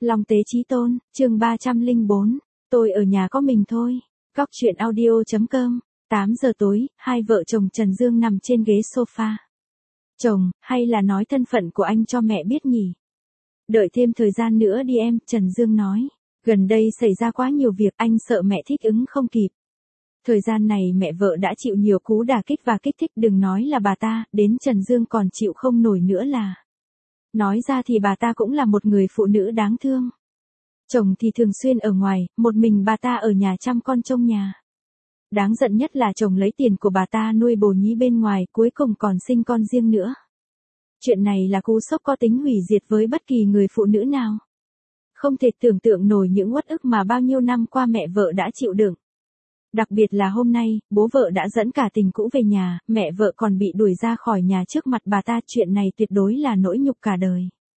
Long Tế Chí Tôn, chương 304, tôi ở nhà có mình thôi. Góc chuyện audio.com, 8 giờ tối, hai vợ chồng Trần Dương nằm trên ghế sofa. Chồng, hay là nói thân phận của anh cho mẹ biết nhỉ? Đợi thêm thời gian nữa đi em, Trần Dương nói. Gần đây xảy ra quá nhiều việc, anh sợ mẹ thích ứng không kịp. Thời gian này mẹ vợ đã chịu nhiều cú đả kích và kích thích, đừng nói là bà ta, đến Trần Dương còn chịu không nổi nữa là. Nói ra thì bà ta cũng là một người phụ nữ đáng thương. Chồng thì thường xuyên ở ngoài, một mình bà ta ở nhà chăm con trông nhà. Đáng giận nhất là chồng lấy tiền của bà ta nuôi bồ nhí bên ngoài, cuối cùng còn sinh con riêng nữa. Chuyện này là cú sốc có tính hủy diệt với bất kỳ người phụ nữ nào. Không thể tưởng tượng nổi những uất ức mà bao nhiêu năm qua mẹ vợ đã chịu đựng. Đặc biệt là hôm nay, bố vợ đã dẫn cả tình cũ về nhà, mẹ vợ còn bị đuổi ra khỏi nhà trước mặt bà ta, chuyện này tuyệt đối là nỗi nhục cả đời.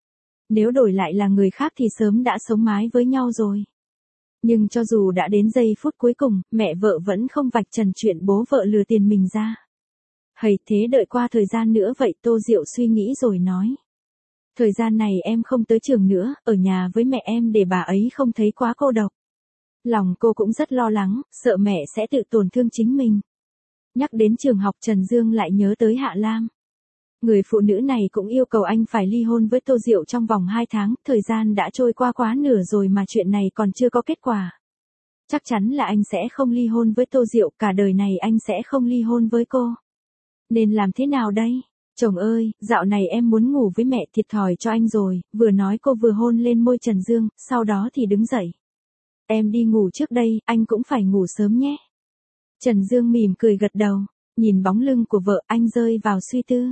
Nếu đổi lại là người khác thì sớm đã sống mái với nhau rồi. Nhưng cho dù đã đến giây phút cuối cùng, mẹ vợ vẫn không vạch trần chuyện bố vợ lừa tiền mình ra. Hầy thế đợi qua thời gian nữa vậy, Tô Diệu suy nghĩ rồi nói. Thời gian này em không tới trường nữa, ở nhà với mẹ em để bà ấy không thấy quá cô độc. Lòng cô cũng rất lo lắng, sợ mẹ sẽ tự tổn thương chính mình. Nhắc đến trường học, Trần Dương lại nhớ tới Hạ Lam. Người phụ nữ này cũng yêu cầu anh phải ly hôn với Tô Diệu trong vòng 2 tháng, thời gian đã trôi qua quá nửa rồi mà chuyện này còn chưa có kết quả. Chắc chắn là anh sẽ không ly hôn với Tô Diệu, cả đời này anh sẽ không ly hôn với cô. Nên làm thế nào đây? Chồng ơi, dạo này em muốn ngủ với mẹ, thiệt thòi cho anh rồi, vừa nói cô vừa hôn lên môi Trần Dương, sau đó thì đứng dậy. Em đi ngủ trước đây, anh cũng phải ngủ sớm nhé. Trần Dương mỉm cười gật đầu, nhìn bóng lưng của vợ, anh rơi vào suy tư.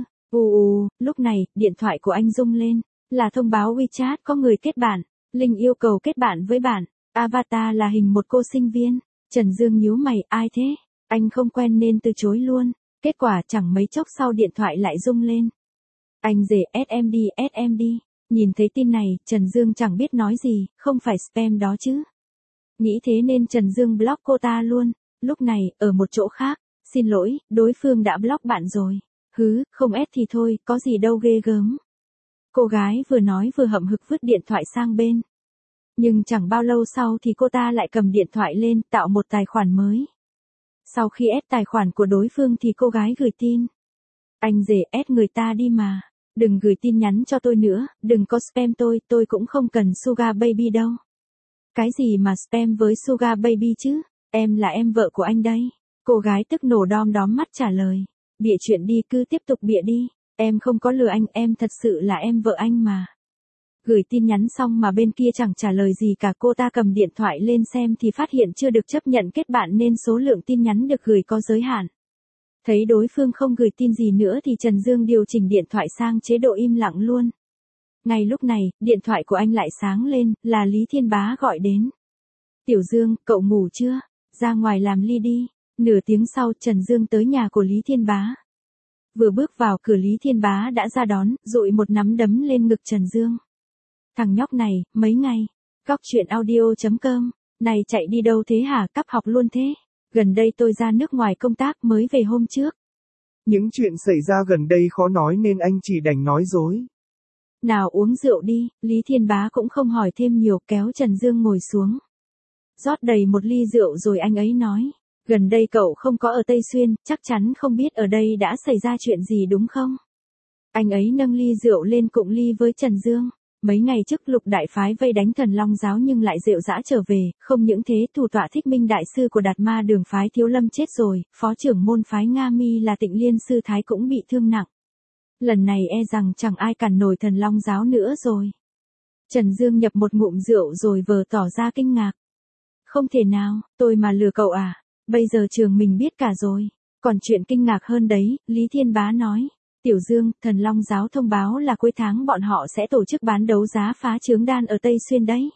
Lúc này, điện thoại của anh rung lên, là thông báo WeChat có người kết bạn, Linh yêu cầu kết bạn với bạn, avatar là hình một cô sinh viên. Trần Dương nhíu mày, ai thế? Anh không quen nên từ chối luôn, kết quả chẳng mấy chốc sau điện thoại lại rung lên. Anh rể, SMD, nhìn thấy tin này, Trần Dương chẳng biết nói gì, không phải spam đó chứ. Nghĩ thế nên Trần Dương block cô ta luôn. Lúc này, ở một chỗ khác, xin lỗi, đối phương đã block bạn rồi. Không ép thì thôi, có gì đâu ghê gớm. Cô gái vừa nói vừa hậm hực vứt điện thoại sang bên. Nhưng chẳng bao lâu sau thì cô ta lại cầm điện thoại lên, tạo một tài khoản mới. Sau khi ép tài khoản của đối phương thì cô gái gửi tin. Anh rể, ép người ta đi mà. Đừng gửi tin nhắn cho tôi nữa, đừng có spam tôi cũng không cần Sugar Baby đâu. Cái gì mà spam với Sugar Baby chứ, em là em vợ của anh đấy. Cô gái tức nổ đom đóm mắt trả lời. Bịa chuyện đi, cứ tiếp tục bịa đi, em không có lừa anh, em thật sự là em vợ anh mà. Gửi tin nhắn xong mà bên kia chẳng trả lời gì cả, cô ta cầm điện thoại lên xem thì phát hiện chưa được chấp nhận kết bạn nên số lượng tin nhắn được gửi có giới hạn. Thấy đối phương không gửi tin gì nữa thì Trần Dương điều chỉnh điện thoại sang chế độ im lặng luôn. Ngay lúc này, điện thoại của anh lại sáng lên, là Lý Thiên Bá gọi đến. Tiểu Dương, cậu ngủ chưa? Ra ngoài làm ly đi. Nửa tiếng sau, Trần Dương tới nhà của Lý Thiên Bá. Vừa bước vào cửa, Lý Thiên Bá đã ra đón, dụi một nắm đấm lên ngực Trần Dương. Thằng nhóc này, mấy ngày. Góc chuyện audio.com, này chạy đi đâu thế hả, cắp học luôn thế? Gần đây tôi ra nước ngoài công tác, mới về hôm trước. Những chuyện xảy ra gần đây khó nói nên anh chỉ đành nói dối. Nào uống rượu đi, Lý Thiên Bá cũng không hỏi thêm nhiều, kéo Trần Dương ngồi xuống. Rót đầy một ly rượu rồi anh ấy nói. Gần đây cậu không có ở Tây Xuyên, chắc chắn không biết ở đây đã xảy ra chuyện gì đúng không? Anh ấy nâng ly rượu lên cụng ly với Trần Dương. Mấy ngày trước Lục Đại Phái vây đánh Thần Long Giáo nhưng lại rệu rã trở về, không những thế thủ tọa Thích Minh Đại Sư của Đạt Ma Đường Phái Thiếu Lâm chết rồi, phó trưởng môn phái Nga Mi là Tịnh Liên Sư Thái cũng bị thương nặng. Lần này e rằng chẳng ai cản nổi Thần Long Giáo nữa rồi. Trần Dương nhập một ngụm rượu rồi vờ tỏ ra kinh ngạc. Không thể nào, tôi mà lừa cậu à? Bây giờ trường mình biết cả rồi. Còn chuyện kinh ngạc hơn đấy, Lý Thiên Bá nói. Tiểu Dương, Thần Long Giáo thông báo là cuối tháng bọn họ sẽ tổ chức bán đấu giá phá chướng đan ở Tây Xuyên đấy.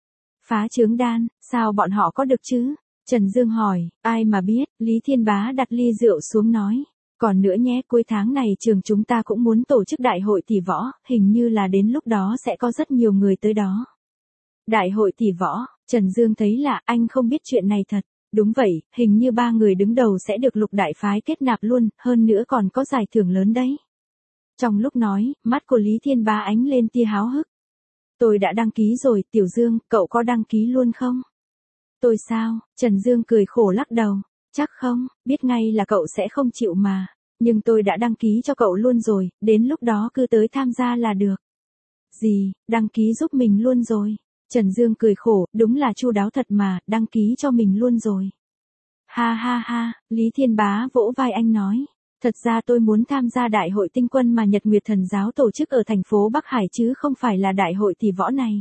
Phá chướng đan, sao bọn họ có được chứ? Trần Dương hỏi, ai mà biết, Lý Thiên Bá đặt ly rượu xuống nói. Còn nữa nhé, cuối tháng này trường chúng ta cũng muốn tổ chức đại hội tỷ võ, hình như là đến lúc đó sẽ có rất nhiều người tới đó. Đại hội tỷ võ, Trần Dương thấy lạ, anh không biết chuyện này thật. Đúng vậy, hình như 3 người đứng đầu sẽ được Lục Đại Phái kết nạp luôn, hơn nữa còn có giải thưởng lớn đấy. Trong lúc nói, mắt của Lý Thiên Bá ánh lên tia háo hức. Tôi đã đăng ký rồi, Tiểu Dương, cậu có đăng ký luôn không? Tôi sao? Trần Dương cười khổ lắc đầu. Chắc không, biết ngay là cậu sẽ không chịu mà. Nhưng tôi đã đăng ký cho cậu luôn rồi, đến lúc đó cứ tới tham gia là được. Gì, đăng ký giúp mình luôn rồi? Trần Dương cười khổ, đúng là chu đáo thật mà, đăng ký cho mình luôn rồi. Ha ha ha, Lý Thiên Bá vỗ vai anh nói. Thật ra tôi muốn tham gia đại hội tinh quân mà Nhật Nguyệt Thần Giáo tổ chức ở thành phố Bắc Hải chứ không phải là đại hội tỷ võ này.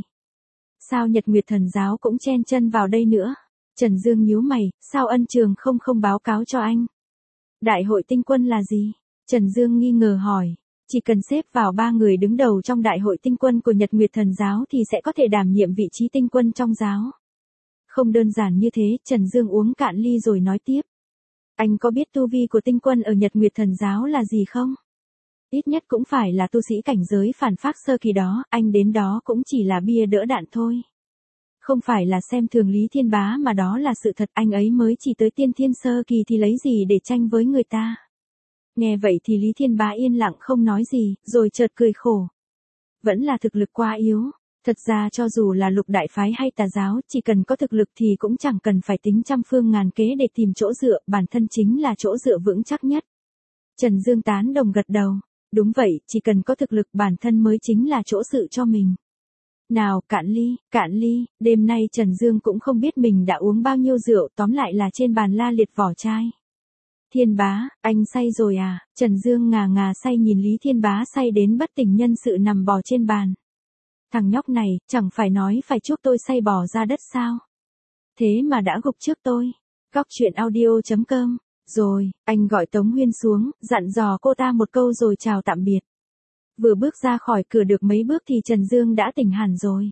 Sao Nhật Nguyệt Thần Giáo cũng chen chân vào đây nữa? Trần Dương nhíu mày, sao Ân Trường không báo cáo cho anh? Đại hội tinh quân là gì? Trần Dương nghi ngờ hỏi. Chỉ cần xếp vào 3 người đứng đầu trong đại hội tinh quân của Nhật Nguyệt Thần Giáo thì sẽ có thể đảm nhiệm vị trí tinh quân trong giáo. Không đơn giản như thế, Trần Dương uống cạn ly rồi nói tiếp. Anh có biết tu vi của tinh quân ở Nhật Nguyệt Thần Giáo là gì không? Ít nhất cũng phải là tu sĩ cảnh giới phản phác sơ kỳ đó, anh đến đó cũng chỉ là bia đỡ đạn thôi. Không phải là xem thường Lý Thiên Bá mà đó là sự thật, anh ấy mới chỉ tới tiên thiên sơ kỳ thì lấy gì để tranh với người ta. Nghe vậy thì Lý Thiên Bá yên lặng không nói gì, rồi chợt cười khổ. Vẫn là thực lực quá yếu. Thật ra cho dù là Lục đại phái hay Tà giáo, chỉ cần có thực lực thì cũng chẳng cần phải tính trăm phương ngàn kế để tìm chỗ dựa, bản thân chính là chỗ dựa vững chắc nhất. Trần Dương tán đồng gật đầu. Đúng vậy, chỉ cần có thực lực bản thân mới chính là chỗ dựa cho mình. Nào, cạn ly, đêm nay Trần Dương cũng không biết mình đã uống bao nhiêu rượu, tóm lại là trên bàn la liệt vỏ chai. Thiên Bá, anh say rồi à? Trần Dương ngà say nhìn Lý Thiên Bá say đến bất tỉnh nhân sự nằm bò trên bàn. Thằng nhóc này, chẳng phải nói phải chuốc tôi say bò ra đất sao? Thế mà đã gục trước tôi. Góc truyện audio.com. Rồi, anh gọi Tống Huyên xuống, dặn dò cô ta một câu rồi chào tạm biệt. Vừa bước ra khỏi cửa được mấy bước thì Trần Dương đã tỉnh hẳn rồi.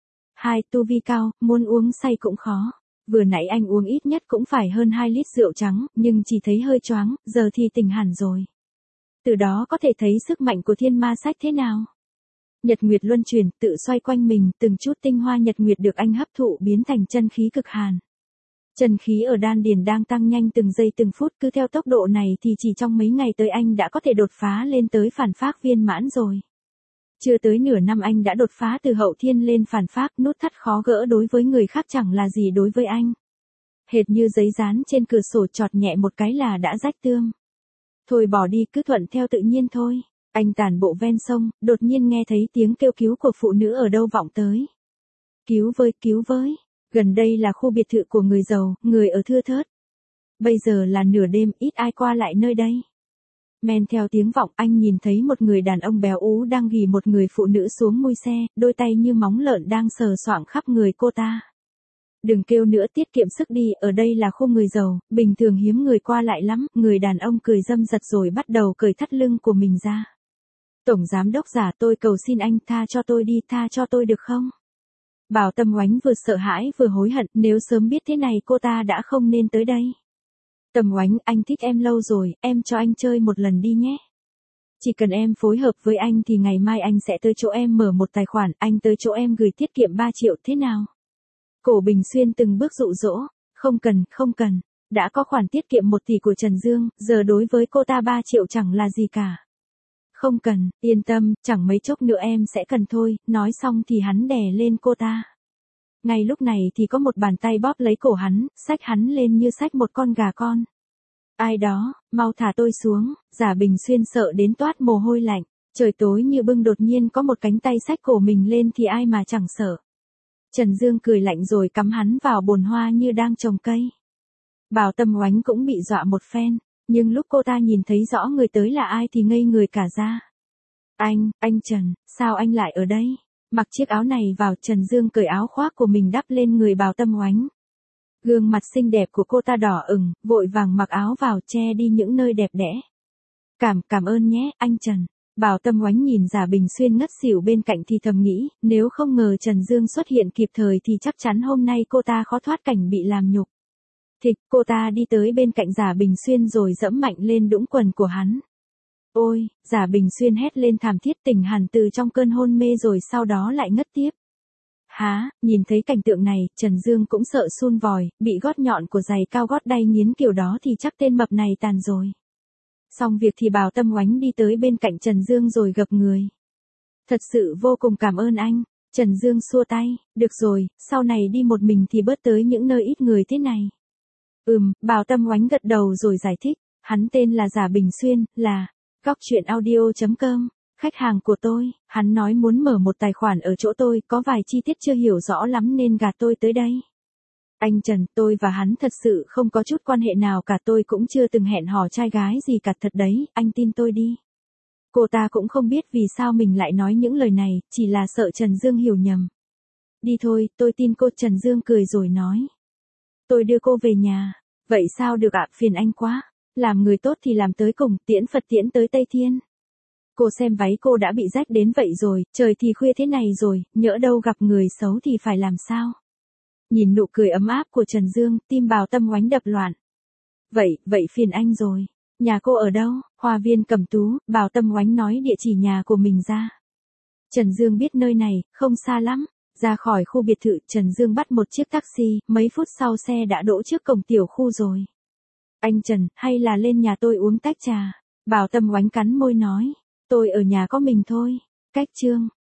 Tu vi cao, muốn uống say cũng khó. Vừa nãy anh uống ít nhất cũng phải hơn 2 lít rượu trắng, nhưng chỉ thấy hơi choáng, giờ thì tỉnh hẳn rồi. Từ đó có thể thấy sức mạnh của thiên ma sách thế nào. Nhật Nguyệt luân chuyển, tự xoay quanh mình, từng chút tinh hoa Nhật Nguyệt được anh hấp thụ biến thành chân khí cực hàn. Chân khí ở đan điền đang tăng nhanh từng giây từng phút, cứ theo tốc độ này thì chỉ trong mấy ngày tới anh đã có thể đột phá lên tới phản phác viên mãn rồi. Chưa tới nửa năm anh đã đột phá từ hậu thiên lên phản phác, nút thắt khó gỡ đối với người khác chẳng là gì đối với anh. Hệt như giấy dán trên cửa sổ chọt nhẹ một cái là đã rách tươm. Thôi bỏ đi, cứ thuận theo tự nhiên thôi. Anh tản bộ ven sông, đột nhiên nghe thấy tiếng kêu cứu của phụ nữ ở đâu vọng tới. Cứu với. Gần đây là khu biệt thự của người giàu, người ở thưa thớt. Bây giờ là nửa đêm, ít ai qua lại nơi đây. Men theo tiếng vọng, anh nhìn thấy một người đàn ông béo ú đang ghì một người phụ nữ xuống mui xe, đôi tay như móng lợn đang sờ soạng khắp người cô ta. Đừng kêu nữa, tiết kiệm sức đi, ở đây là khu người giàu, bình thường hiếm người qua lại lắm. Người đàn ông cười râm rat rồi bắt đầu cởi thắt lưng của mình ra. Tổng giám đốc giả, tôi cầu xin anh tha cho tôi đi, tha cho tôi được không? Bảo Tâm Oánh vừa sợ hãi vừa hối hận, nếu sớm biết thế này cô ta đã không nên tới đây. Tâm Oánh, anh thích em lâu rồi, em cho anh chơi một lần đi nhé. Chỉ cần em phối hợp với anh thì ngày mai anh sẽ tới chỗ em mở một tài khoản, anh tới chỗ em gửi tiết kiệm 3 triệu thế nào? Cổ Bình Xuyên từng bước dụ dỗ, không cần, đã có khoản tiết kiệm 1 tỷ của Trần Dương, giờ đối với cô ta 3 triệu chẳng là gì cả. Không cần, yên tâm, chẳng mấy chốc nữa em sẽ cần thôi, nói xong thì hắn đè lên cô ta. Ngay lúc này thì có một bàn tay bóp lấy cổ hắn, xách hắn lên như xách một con gà con. Ai đó, mau thả tôi xuống, Giả Bình Xuyên sợ đến toát mồ hôi lạnh, trời tối như bưng đột nhiên có một cánh tay xách cổ mình lên thì ai mà chẳng sợ. Trần Dương cười lạnh rồi cắm hắn vào bồn hoa như đang trồng cây. Bảo Tâm Oánh cũng bị dọa một phen, nhưng lúc cô ta nhìn thấy rõ người tới là ai thì ngây người cả ra. Anh Trần, sao anh lại ở đây? Mặc chiếc áo này vào, Trần Dương cởi áo khoác của mình đắp lên người Bảo Tâm Oánh. Gương mặt xinh đẹp của cô ta đỏ ửng, vội vàng mặc áo vào che đi những nơi đẹp đẽ. Cảm ơn nhé, anh Trần. Bảo Tâm Oánh nhìn Giả Bình Xuyên ngất xỉu bên cạnh thì thầm nghĩ, nếu không ngờ Trần Dương xuất hiện kịp thời thì chắc chắn hôm nay cô ta khó thoát cảnh bị làm nhục. Thịch, cô ta đi tới bên cạnh Giả Bình Xuyên rồi dẫm mạnh lên đũng quần của hắn. Ôi, Giả Bình Xuyên hét lên thảm thiết, tỉnh hẳn từ trong cơn hôn mê rồi sau đó lại ngất tiếp. Nhìn thấy cảnh tượng này, Trần Dương cũng sợ sun vòi, bị gót nhọn của giày cao gót đay nghiến kiểu đó thì chắc tên mập này tàn rồi. Xong việc thì Bảo Tâm Oánh đi tới bên cạnh Trần Dương rồi gập người. Thật sự vô cùng cảm ơn anh. Trần Dương xua tay, được rồi, sau này đi một mình thì bớt tới những nơi ít người thế này. Bào Tâm Oánh gật đầu rồi giải thích, hắn tên là Giả Bình Xuyên, là Góc Chuyện Audio.com, khách hàng của tôi, hắn nói muốn mở một tài khoản ở chỗ tôi, có vài chi tiết chưa hiểu rõ lắm nên gạt tôi tới đây. Anh Trần, tôi và hắn thật sự không có chút quan hệ nào cả, tôi cũng chưa từng hẹn hò trai gái gì cả, thật đấy, anh tin tôi đi. Cô ta cũng không biết vì sao mình lại nói những lời này, chỉ là sợ Trần Dương hiểu nhầm. Đi thôi, tôi tin cô. Trần Dương cười rồi nói. Tôi đưa cô về nhà. Vậy sao được ạ, phiền anh quá. Làm người tốt thì làm tới cùng, tiễn Phật tiễn tới Tây Thiên. Cô xem váy cô đã bị rách đến vậy rồi, trời thì khuya thế này rồi, nhỡ đâu gặp người xấu thì phải làm sao? Nhìn nụ cười ấm áp của Trần Dương, tim Bào Tâm Oánh đập loạn. Vậy phiền anh rồi. Nhà cô ở đâu? Hoa viên Cẩm Tú. Bào Tâm Oánh nói địa chỉ nhà của mình ra. Trần Dương biết nơi này, không xa lắm. Ra khỏi khu biệt thự, Trần Dương bắt một chiếc taxi, mấy phút sau xe đã đỗ trước cổng tiểu khu rồi. Anh Trần, hay là lên nhà tôi uống tách trà? Bào Tâm Oánh cắn môi nói. Tôi ở nhà có mình thôi. Cách chương.